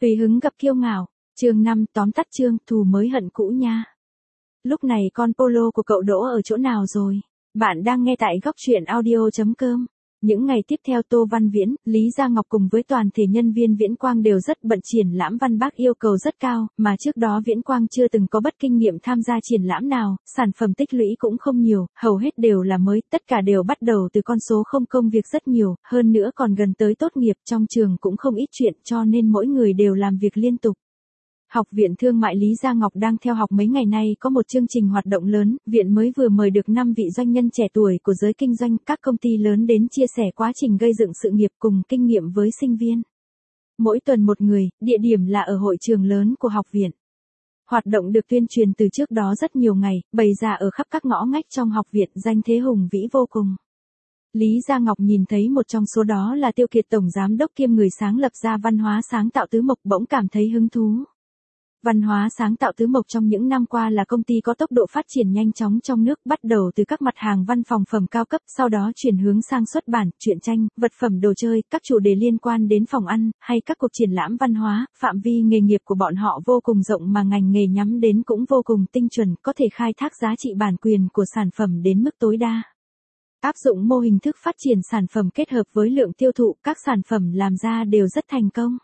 Tùy hứng gặp kiêu ngạo, chương 5 tóm tắt chương thù mới hận cũ nha. Lúc này con polo của cậu đỗ ở chỗ nào rồi? Bạn đang nghe tại góc truyện audio.com. Những ngày tiếp theo Tô Văn Viễn, Lý Gia Ngọc cùng với toàn thể nhân viên Viễn Quang đều rất bận triển lãm Văn Bác yêu cầu rất cao, mà trước đó Viễn Quang chưa từng có bất kinh nghiệm tham gia triển lãm nào, sản phẩm tích lũy cũng không nhiều, hầu hết đều là mới, tất cả đều bắt đầu từ con số không, công việc rất nhiều, hơn nữa còn gần tới tốt nghiệp, trong trường cũng không ít chuyện cho nên mỗi người đều làm việc liên tục. Học viện Thương mại Lý Gia Ngọc đang theo học mấy ngày nay có một chương trình hoạt động lớn, viện mới vừa mời được 5 vị doanh nhân trẻ tuổi của giới kinh doanh, các công ty lớn đến chia sẻ quá trình gây dựng sự nghiệp cùng kinh nghiệm với sinh viên. Mỗi tuần một người, địa điểm là ở hội trường lớn của học viện. Hoạt động được tuyên truyền từ trước đó rất nhiều ngày, bày ra ở khắp các ngõ ngách trong học viện, danh thế hùng vĩ vô cùng. Lý Gia Ngọc nhìn thấy một trong số đó là Tiêu Kiệt tổng giám đốc kiêm người sáng lập ra Văn hóa sáng tạo Tứ Mộc, bỗng cảm thấy hứng thú. Văn hóa sáng tạo Tứ Mộc trong những năm qua là công ty có tốc độ phát triển nhanh chóng trong nước, bắt đầu từ các mặt hàng văn phòng phẩm cao cấp, sau đó chuyển hướng sang xuất bản, truyện tranh, vật phẩm đồ chơi, các chủ đề liên quan đến phòng ăn, hay các cuộc triển lãm văn hóa. Phạm vi nghề nghiệp của bọn họ vô cùng rộng mà ngành nghề nhắm đến cũng vô cùng tinh chuẩn, có thể khai thác giá trị bản quyền của sản phẩm đến mức tối đa. Áp dụng mô hình thức phát triển sản phẩm kết hợp với lượng tiêu thụ, các sản phẩm làm ra đều rất thành công.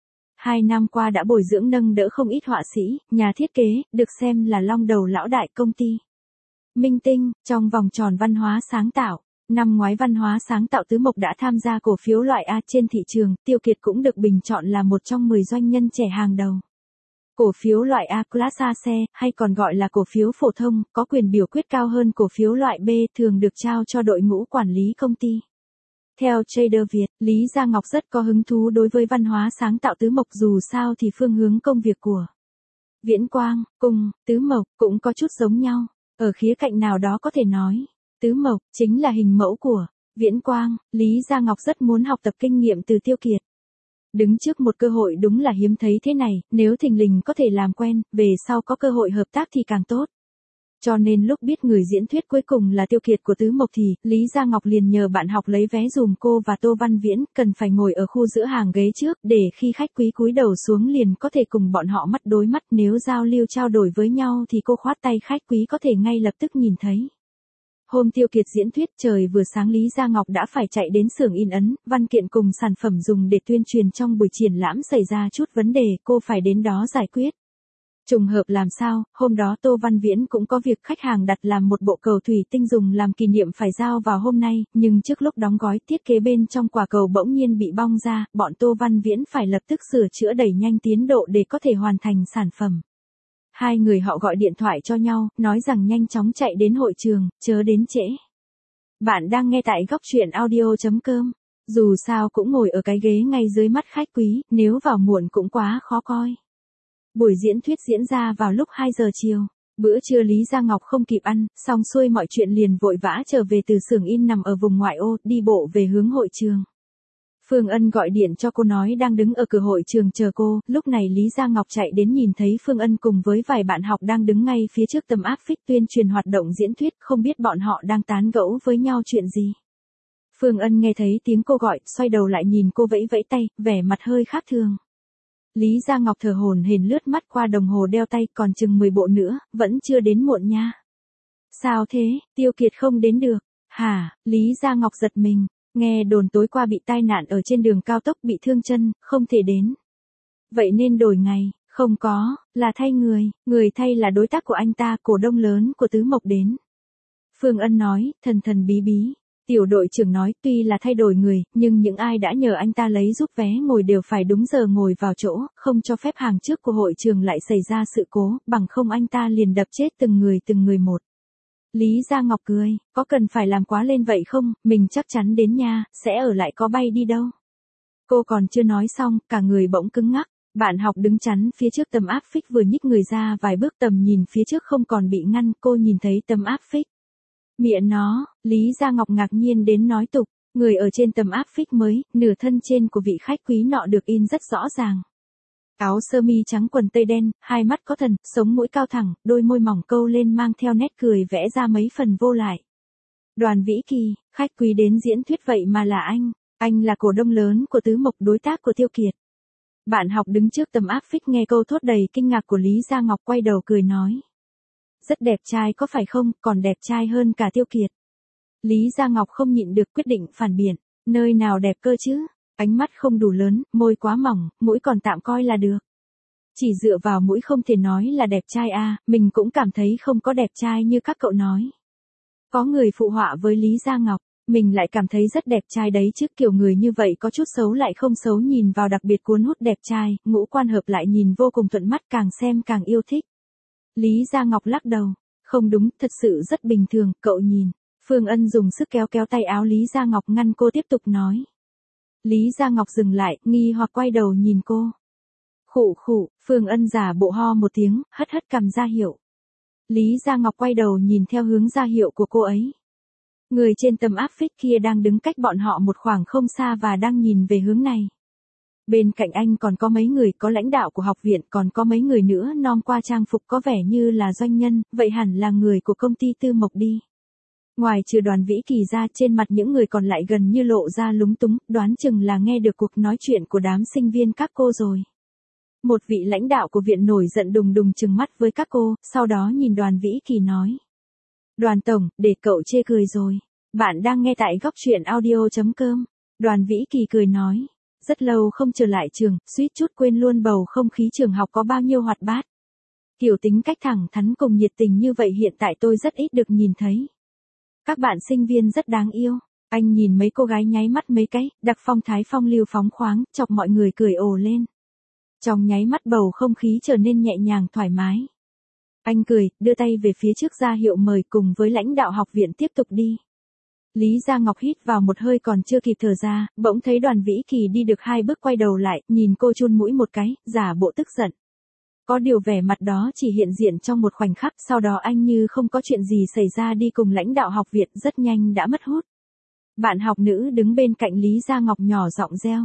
2 năm qua đã bồi dưỡng nâng đỡ không ít họa sĩ, nhà thiết kế, được xem là long đầu lão đại công ty. Minh tinh, trong vòng tròn văn hóa sáng tạo. Năm ngoái Văn hóa sáng tạo Tứ Mộc đã tham gia cổ phiếu loại A trên thị trường, Tiêu Kiệt cũng được bình chọn là một trong 10 doanh nhân trẻ hàng đầu. Cổ phiếu loại A Class A xe, hay còn gọi là cổ phiếu phổ thông, có quyền biểu quyết cao hơn cổ phiếu loại B, thường được trao cho đội ngũ quản lý công ty. Theo Trader Việt, Lý Gia Ngọc rất có hứng thú đối với văn hóa sáng tạo Tứ Mộc, dù sao thì phương hướng công việc của Viễn Quang, cùng Tứ Mộc cũng có chút giống nhau. Ở khía cạnh nào đó có thể nói, Tứ Mộc chính là hình mẫu của Viễn Quang. Lý Gia Ngọc rất muốn học tập kinh nghiệm từ Tiêu Kiệt. Đứng trước một cơ hội đúng là hiếm thấy thế này, nếu thình lình có thể làm quen, về sau có cơ hội hợp tác thì càng tốt. Cho nên lúc biết người diễn thuyết cuối cùng là Tiêu Kiệt của Tứ Mộc thì, Lý Gia Ngọc liền nhờ bạn học lấy vé dùm cô và Tô Văn Viễn, cần phải ngồi ở khu giữa hàng ghế trước, để khi khách quý cúi đầu xuống liền có thể cùng bọn họ mắt đối mắt, nếu giao lưu trao đổi với nhau thì cô khoát tay khách quý có thể ngay lập tức nhìn thấy. Hôm Tiêu Kiệt diễn thuyết, trời vừa sáng Lý Gia Ngọc đã phải chạy đến xưởng in ấn, văn kiện cùng sản phẩm dùng để tuyên truyền trong buổi triển lãm xảy ra chút vấn đề, cô phải đến đó giải quyết. Trùng hợp làm sao, hôm đó Tô Văn Viễn cũng có việc, khách hàng đặt làm một bộ cầu thủy tinh dùng làm kỷ niệm phải giao vào hôm nay, nhưng trước lúc đóng gói, thiết kế bên trong quả cầu bỗng nhiên bị bong ra, bọn Tô Văn Viễn phải lập tức sửa chữa đẩy nhanh tiến độ để có thể hoàn thành sản phẩm. Hai người họ gọi điện thoại cho nhau, nói rằng nhanh chóng chạy đến hội trường, chớ đến trễ. Bạn đang nghe tại góc truyện audio.com. Dù sao cũng ngồi ở cái ghế ngay dưới mắt khách quý, nếu vào muộn cũng quá khó coi. Buổi diễn thuyết diễn ra vào lúc 2 giờ chiều. Bữa trưa Lý Gia Ngọc không kịp ăn, xong xuôi mọi chuyện liền vội vã trở về từ xưởng in nằm ở vùng ngoại ô, đi bộ về hướng hội trường. Phương Ân gọi điện cho cô nói đang đứng ở cửa hội trường chờ cô, lúc này Lý Gia Ngọc chạy đến nhìn thấy Phương Ân cùng với vài bạn học đang đứng ngay phía trước tấm áp phích tuyên truyền hoạt động diễn thuyết, không biết bọn họ đang tán gẫu với nhau chuyện gì. Phương Ân nghe thấy tiếng cô gọi, xoay đầu lại nhìn cô vẫy vẫy tay, vẻ mặt hơi khác thường. Lý Gia Ngọc thở hổn hển lướt mắt qua đồng hồ đeo tay, còn chừng 10 bộ nữa, vẫn chưa đến muộn nha. Sao thế, Tiêu Kiệt không đến được? Hả? Lý Gia Ngọc giật mình, nghe đồn tối qua bị tai nạn ở trên đường cao tốc, bị thương chân, không thể đến. Vậy nên đổi ngày, không có, là thay người thay là đối tác của anh ta, cổ đông lớn của Tứ Mộc đến. Phương Ân nói, thần thần bí bí. Tiểu đội trưởng nói, tuy là thay đổi người, nhưng những ai đã nhờ anh ta lấy giúp vé ngồi đều phải đúng giờ ngồi vào chỗ, không cho phép hàng trước của hội trường lại xảy ra sự cố, bằng không anh ta liền đập chết từng người một. Lý Gia Ngọc cười, có cần phải làm quá lên vậy không, mình chắc chắn đến nha, sẽ ở lại, có bay đi đâu. Cô còn chưa nói xong, cả người bỗng cứng ngắc, bạn học đứng chắn phía trước tấm áp phích vừa nhích người ra vài bước, tầm nhìn phía trước không còn bị ngăn, cô nhìn thấy tấm áp phích. Mẹ nó, Lý Gia Ngọc ngạc nhiên đến nói tục, người ở trên tấm áp phích mới, nửa thân trên của vị khách quý nọ được in rất rõ ràng. Áo sơ mi trắng quần tây đen, hai mắt có thần, sống mũi cao thẳng, đôi môi mỏng câu lên mang theo nét cười vẽ ra mấy phần vô lại. Đoàn Vĩ Kỳ, khách quý đến diễn thuyết vậy mà là anh là cổ đông lớn của Tứ Mộc, đối tác của Tiêu Kiệt. Bạn học đứng trước tấm áp phích nghe câu thốt đầy kinh ngạc của Lý Gia Ngọc quay đầu cười nói. Rất đẹp trai có phải không, còn đẹp trai hơn cả Tiêu Kiệt. Lý Gia Ngọc không nhịn được quyết định phản biện, nơi nào đẹp cơ chứ, ánh mắt không đủ lớn, môi quá mỏng, mũi còn tạm coi là được. Chỉ dựa vào mũi không thể nói là đẹp trai à, mình cũng cảm thấy không có đẹp trai như các cậu nói. Có người phụ họa với Lý Gia Ngọc, mình lại cảm thấy rất đẹp trai đấy chứ, kiểu người như vậy có chút xấu lại không xấu, nhìn vào đặc biệt cuốn hút, đẹp trai, ngũ quan hợp lại nhìn vô cùng thuận mắt, càng xem càng yêu thích. Lý Gia Ngọc lắc đầu, không đúng, thật sự rất bình thường, cậu nhìn. Phương Ân dùng sức kéo kéo tay áo Lý Gia Ngọc ngăn cô tiếp tục nói. Lý Gia Ngọc dừng lại, nghi hoặc quay đầu nhìn cô. Khụ khụ, Phương Ân giả bộ ho một tiếng, hất hất cằm ra hiệu. Lý Gia Ngọc quay đầu nhìn theo hướng ra hiệu của cô ấy. Người trên tấm áp phích kia đang đứng cách bọn họ một khoảng không xa và đang nhìn về hướng này. Bên cạnh anh còn có mấy người, có lãnh đạo của học viện, còn có mấy người nữa non qua trang phục có vẻ như là doanh nhân, vậy hẳn là người của công ty Tư Mộc đi. Ngoài trừ Đoàn Vĩ Kỳ ra, trên mặt những người còn lại gần như lộ ra lúng túng, đoán chừng là nghe được cuộc nói chuyện của đám sinh viên các cô rồi. Một vị lãnh đạo của viện nổi giận đùng đùng trừng mắt với các cô, sau đó nhìn Đoàn Vĩ Kỳ nói. Đoàn tổng, để cậu chê cười rồi. Bạn đang nghe tại góc truyện audio.com. Đoàn Vĩ Kỳ cười nói. Rất lâu không trở lại trường, suýt chút quên luôn bầu không khí trường học có bao nhiêu hoạt bát. Kiểu tính cách thẳng thắn cùng nhiệt tình như vậy hiện tại tôi rất ít được nhìn thấy. Các bạn sinh viên rất đáng yêu. Anh nhìn mấy cô gái nháy mắt mấy cái, đặc phong thái phong lưu phóng khoáng, chọc mọi người cười ồ lên. Trong nháy mắt bầu không khí trở nên nhẹ nhàng thoải mái. Anh cười, đưa tay về phía trước ra hiệu mời, cùng với lãnh đạo học viện tiếp tục đi. Lý Gia Ngọc hít vào một hơi còn chưa kịp thở ra, bỗng thấy Đoàn Vĩ Kỳ đi được 2 bước quay đầu lại, nhìn cô chun mũi một cái, giả bộ tức giận. Có điều vẻ mặt đó chỉ hiện diện trong một khoảnh khắc, sau đó anh như không có chuyện gì xảy ra đi cùng lãnh đạo học viện, rất nhanh đã mất hút. Bạn học nữ đứng bên cạnh Lý Gia Ngọc nhỏ giọng reo.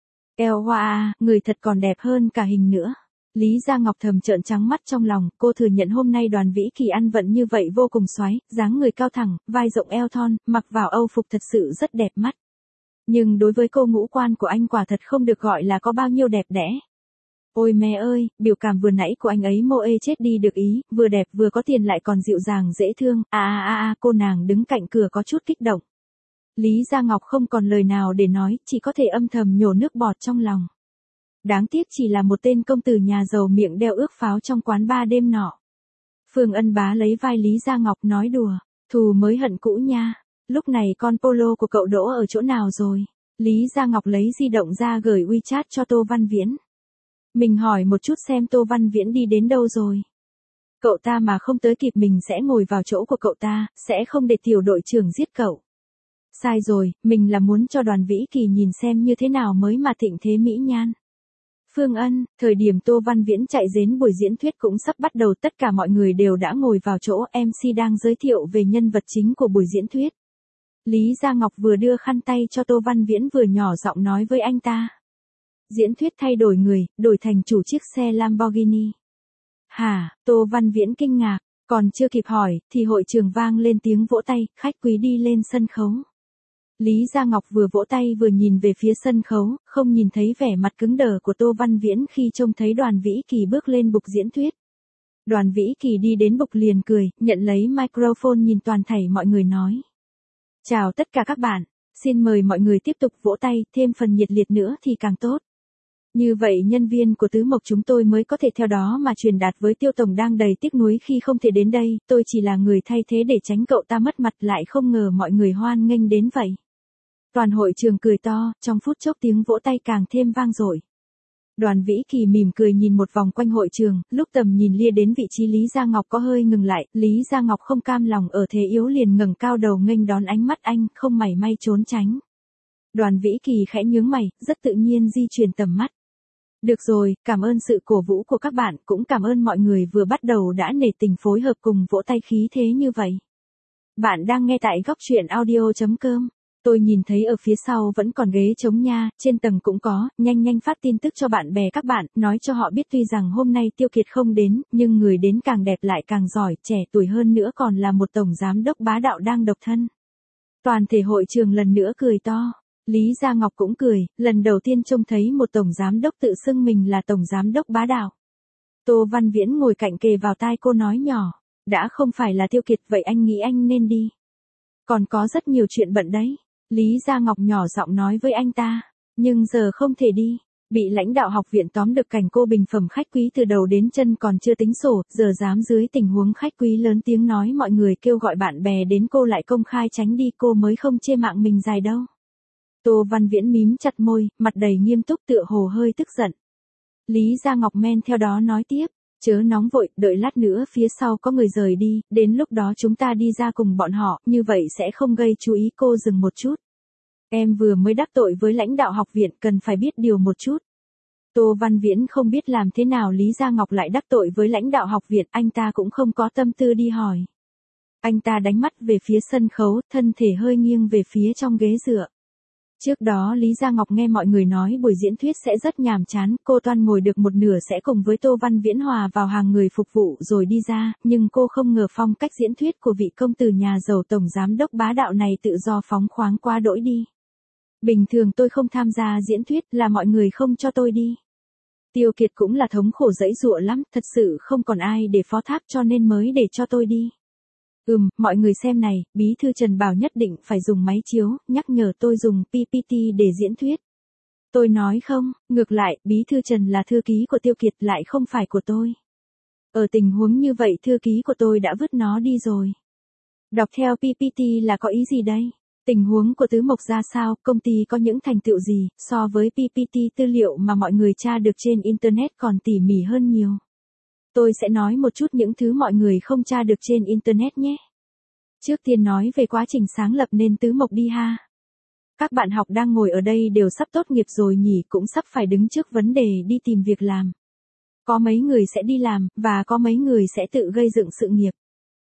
Eo hoa à, người thật còn đẹp hơn cả hình nữa. Lý Gia Ngọc thầm trợn trắng mắt trong lòng, cô thừa nhận hôm nay Đoàn Vĩ Kỳ ăn vận như vậy vô cùng xoáy, dáng người cao thẳng, vai rộng eo thon, mặc vào âu phục thật sự rất đẹp mắt. Nhưng đối với cô, ngũ quan của anh quả thật không được gọi là có bao nhiêu đẹp đẽ. Ôi mẹ ơi, biểu cảm vừa nãy của anh ấy mô ê chết đi được ý, vừa đẹp vừa có tiền lại còn dịu dàng dễ thương, cô nàng đứng cạnh cửa có chút kích động. Lý Gia Ngọc không còn lời nào để nói, chỉ có thể âm thầm nhổ nước bọt trong lòng. Đáng tiếc chỉ là một tên công tử nhà giàu miệng đeo ước pháo trong quán bar đêm nọ. Phương Ân bá lấy vai Lý Gia Ngọc nói đùa, thù mới hận cũ nha, lúc này con polo của cậu đỗ ở chỗ nào rồi? Lý Gia Ngọc lấy di động ra gửi WeChat cho Tô Văn Viễn. Mình hỏi một chút xem Tô Văn Viễn đi đến đâu rồi. Cậu ta mà không tới kịp mình sẽ ngồi vào chỗ của cậu ta, sẽ không để tiểu đội trưởng giết cậu. Sai rồi, mình là muốn cho Đoàn Vĩ Kỳ nhìn xem như thế nào mới mà thịnh thế mỹ nhan. Phương Ân, thời điểm Tô Văn Viễn chạy đến buổi diễn thuyết cũng sắp bắt đầu, tất cả mọi người đều đã ngồi vào chỗ, MC đang giới thiệu về nhân vật chính của buổi diễn thuyết. Lý Gia Ngọc vừa đưa khăn tay cho Tô Văn Viễn vừa nhỏ giọng nói với anh ta. Diễn thuyết thay đổi người, đổi thành chủ chiếc xe Lamborghini. Hả, Tô Văn Viễn kinh ngạc, còn chưa kịp hỏi, thì hội trường vang lên tiếng vỗ tay, khách quý đi lên sân khấu. Lý Gia Ngọc vừa vỗ tay vừa nhìn về phía sân khấu, không nhìn thấy vẻ mặt cứng đờ của Tô Văn Viễn khi trông thấy Đoàn Vĩ Kỳ bước lên bục diễn thuyết. Đoàn Vĩ Kỳ đi đến bục liền cười, nhận lấy microphone nhìn toàn thảy mọi người nói. Chào tất cả các bạn, xin mời mọi người tiếp tục vỗ tay, thêm phần nhiệt liệt nữa thì càng tốt. Như vậy nhân viên của Tứ Mộc chúng tôi mới có thể theo đó mà truyền đạt với Tiêu Tổng đang đầy tiếc nuối khi không thể đến đây, tôi chỉ là người thay thế để tránh cậu ta mất mặt, lại không ngờ mọi người hoan nghênh đến vậy. Toàn hội trường cười to, trong phút chốc tiếng vỗ tay càng thêm vang dội. Đoàn Vĩ Kỳ mỉm cười nhìn một vòng quanh hội trường, lúc tầm nhìn lia đến vị trí Lý Gia Ngọc có hơi ngừng lại, Lý Gia Ngọc không cam lòng ở thế yếu liền ngẩng cao đầu nghênh đón ánh mắt anh, không mảy may trốn tránh. Đoàn Vĩ Kỳ khẽ nhướng mày, rất tự nhiên di chuyển tầm mắt. Được rồi, cảm ơn sự cổ vũ của các bạn, cũng cảm ơn mọi người vừa bắt đầu đã nể tình phối hợp cùng vỗ tay khí thế như vậy. Bạn đang nghe tại góc truyện audio.com. Tôi nhìn thấy ở phía sau vẫn còn ghế trống nha, trên tầng cũng có, nhanh phát tin tức cho bạn bè các bạn, nói cho họ biết tuy rằng hôm nay Tiêu Kiệt không đến, nhưng người đến càng đẹp lại càng giỏi, trẻ tuổi hơn nữa còn là một tổng giám đốc bá đạo đang độc thân. Toàn thể hội trường lần nữa cười to. Lý Gia Ngọc cũng cười, lần đầu tiên trông thấy một tổng giám đốc tự xưng mình là tổng giám đốc bá đạo. Tô Văn Viễn ngồi cạnh kề vào tai cô nói nhỏ, đã không phải là Tiêu Kiệt vậy anh nghĩ anh nên đi. Còn có rất nhiều chuyện bận đấy. Lý Gia Ngọc nhỏ giọng nói với anh ta, nhưng giờ không thể đi. Bị lãnh đạo học viện tóm được cảnh cô bình phẩm khách quý từ đầu đến chân còn chưa tính sổ, giờ dám dưới tình huống khách quý lớn tiếng nói mọi người kêu gọi bạn bè đến cô lại công khai tránh đi, cô mới không chê mạng mình dài đâu. Tô Văn Viễn mím chặt môi, mặt đầy nghiêm túc tựa hồ hơi tức giận. Lý Gia Ngọc men theo đó nói tiếp, chớ nóng vội, đợi lát nữa phía sau có người rời đi, đến lúc đó chúng ta đi ra cùng bọn họ, như vậy sẽ không gây chú ý. Cô dừng một chút. Em vừa mới đắc tội với lãnh đạo học viện, cần phải biết điều một chút. Tô Văn Viễn không biết làm thế nào Lý Gia Ngọc lại đắc tội với lãnh đạo học viện, anh ta cũng không có tâm tư đi hỏi. Anh ta đánh mắt về phía sân khấu, thân thể hơi nghiêng về phía trong ghế dựa. Trước đó Lý Gia Ngọc nghe mọi người nói buổi diễn thuyết sẽ rất nhàm chán, cô toan ngồi được một nửa sẽ cùng với Tô Văn Viễn hòa vào hàng người phục vụ rồi đi ra, nhưng cô không ngờ phong cách diễn thuyết của vị công tử nhà giàu tổng giám đốc bá đạo này tự do phóng khoáng quá đỗi đi. Bình thường tôi không tham gia diễn thuyết là mọi người không cho tôi đi. Tiêu Kiệt cũng là thống khổ giãy giụa lắm, thật sự không còn ai để phó thác cho nên mới để cho tôi đi. Mọi người xem này, bí thư Trần bảo nhất định phải dùng máy chiếu, nhắc nhở tôi dùng PPT để diễn thuyết. Tôi nói không, ngược lại, bí thư Trần là thư ký của Tiêu Kiệt lại không phải của tôi. Ở tình huống như vậy thư ký của tôi đã vứt nó đi rồi. Đọc theo PPT là có ý gì đây? Tình huống của Tứ Mộc ra sao, công ty có những thành tựu gì, so với PPT tư liệu mà mọi người tra được trên Internet còn tỉ mỉ hơn nhiều. Tôi sẽ nói một chút những thứ mọi người không tra được trên Internet nhé. Trước tiên nói về quá trình sáng lập nên Tứ Mộc đi ha. Các bạn học đang ngồi ở đây đều sắp tốt nghiệp rồi nhỉ, cũng sắp phải đứng trước vấn đề đi tìm việc làm. Có mấy người sẽ đi làm, và có mấy người sẽ tự gây dựng sự nghiệp.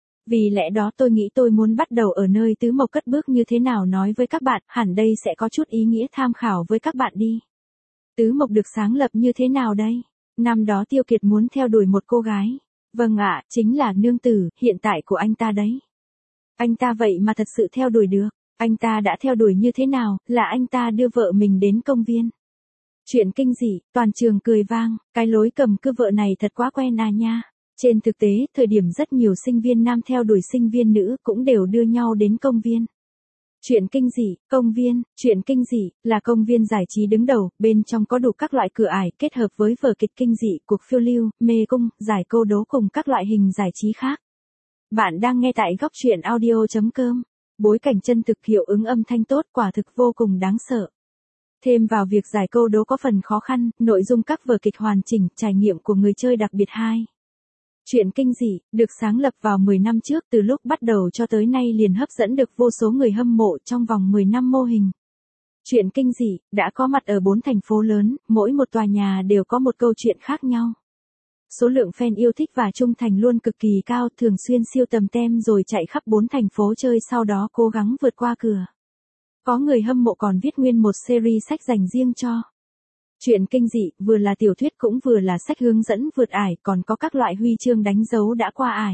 Vì lẽ đó tôi nghĩ tôi muốn bắt đầu ở nơi Tứ Mộc cất bước như thế nào nói với các bạn, hẳn đây sẽ có chút ý nghĩa tham khảo với các bạn đi. Tứ Mộc được sáng lập như thế nào đây? Năm đó Tiêu Kiệt muốn theo đuổi một cô gái. Vâng ạ, chính là nương tử, hiện tại của anh ta đấy. Anh ta vậy mà thật sự theo đuổi được. Anh ta đã theo đuổi như thế nào, là anh ta đưa vợ mình đến công viên. Chuyện kinh dị, toàn trường cười vang, cái lối cầm cưa vợ này thật quá quen à nha. Trên thực tế, thời điểm rất nhiều sinh viên nam theo đuổi sinh viên nữ cũng đều đưa nhau đến công viên. Chuyện kinh dị, công viên, chuyện kinh dị, là công viên giải trí đứng đầu, bên trong có đủ các loại cửa ải kết hợp với vở kịch kinh dị, cuộc phiêu lưu, mê cung, giải câu đố cùng các loại hình giải trí khác. Bạn đang nghe tại góc truyện audio.com. Bối cảnh chân thực, hiệu ứng âm thanh tốt, quả thực vô cùng đáng sợ. Thêm vào việc giải câu đố có phần khó khăn, nội dung các vở kịch hoàn chỉnh, trải nghiệm của người chơi đặc biệt hay. Chuyện kinh dị, được sáng lập vào 10 năm trước, từ lúc bắt đầu cho tới nay liền hấp dẫn được vô số người hâm mộ trong vòng 10 năm mô hình. Chuyện kinh dị, đã có mặt ở 4 thành phố lớn, mỗi một tòa nhà đều có một câu chuyện khác nhau. Số lượng fan yêu thích và trung thành luôn cực kỳ cao, thường xuyên siêu tầm tem rồi chạy khắp 4 thành phố chơi sau đó cố gắng vượt qua cửa. Có người hâm mộ còn viết nguyên một series sách dành riêng cho. Chuyện kinh dị, vừa là tiểu thuyết cũng vừa là sách hướng dẫn vượt ải, còn có các loại huy chương đánh dấu đã qua ải.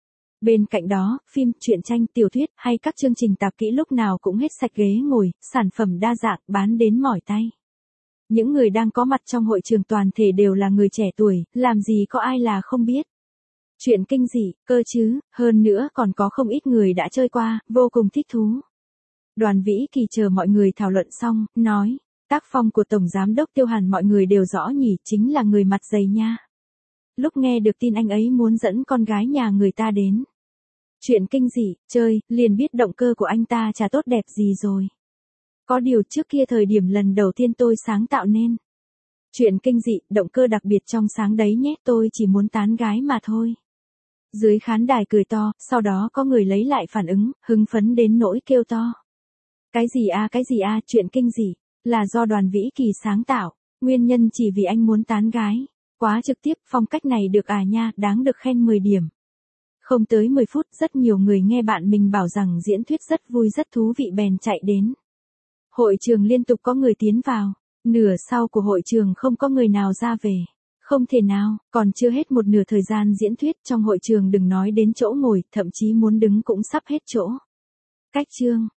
Bên cạnh đó, phim, truyện tranh, tiểu thuyết hay các chương trình tạp kỹ lúc nào cũng hết sạch ghế ngồi, sản phẩm đa dạng, bán đến mỏi tay. Những người đang có mặt trong hội trường toàn thể đều là người trẻ tuổi, làm gì có ai là không biết. Chuyện kinh dị, cơ chứ, hơn nữa còn có không ít người đã chơi qua, vô cùng thích thú. Đoàn Vĩ Kỳ chờ mọi người thảo luận xong, nói, tác phong của Tổng Giám đốc Tiêu hẳn mọi người đều rõ nhỉ, chính là người mặt dày nha. Lúc nghe được tin anh ấy muốn dẫn con gái nhà người ta đến. Chuyện kinh dị, chơi, liền biết động cơ của anh ta chả tốt đẹp gì rồi. Có điều trước kia thời điểm lần đầu tiên tôi sáng tạo nên. Chuyện kinh dị, động cơ đặc biệt trong sáng đấy nhé, tôi chỉ muốn tán gái mà thôi. Dưới khán đài cười to, sau đó có người lấy lại phản ứng, hưng phấn đến nỗi kêu to. Cái gì à, chuyện kinh dị, là do Đoàn Vĩ Kỳ sáng tạo, nguyên nhân chỉ vì anh muốn tán gái. Quá trực tiếp, phong cách này được à nha, đáng được khen 10 điểm. Không tới 10 phút, rất nhiều người nghe bạn mình bảo rằng diễn thuyết rất vui rất thú vị bèn chạy đến. Hội trường liên tục có người tiến vào, nửa sau của hội trường không có người nào ra về. Không thể nào, còn chưa hết một nửa thời gian diễn thuyết trong hội trường đừng nói đến chỗ ngồi, thậm chí muốn đứng cũng sắp hết chỗ. Cách chương,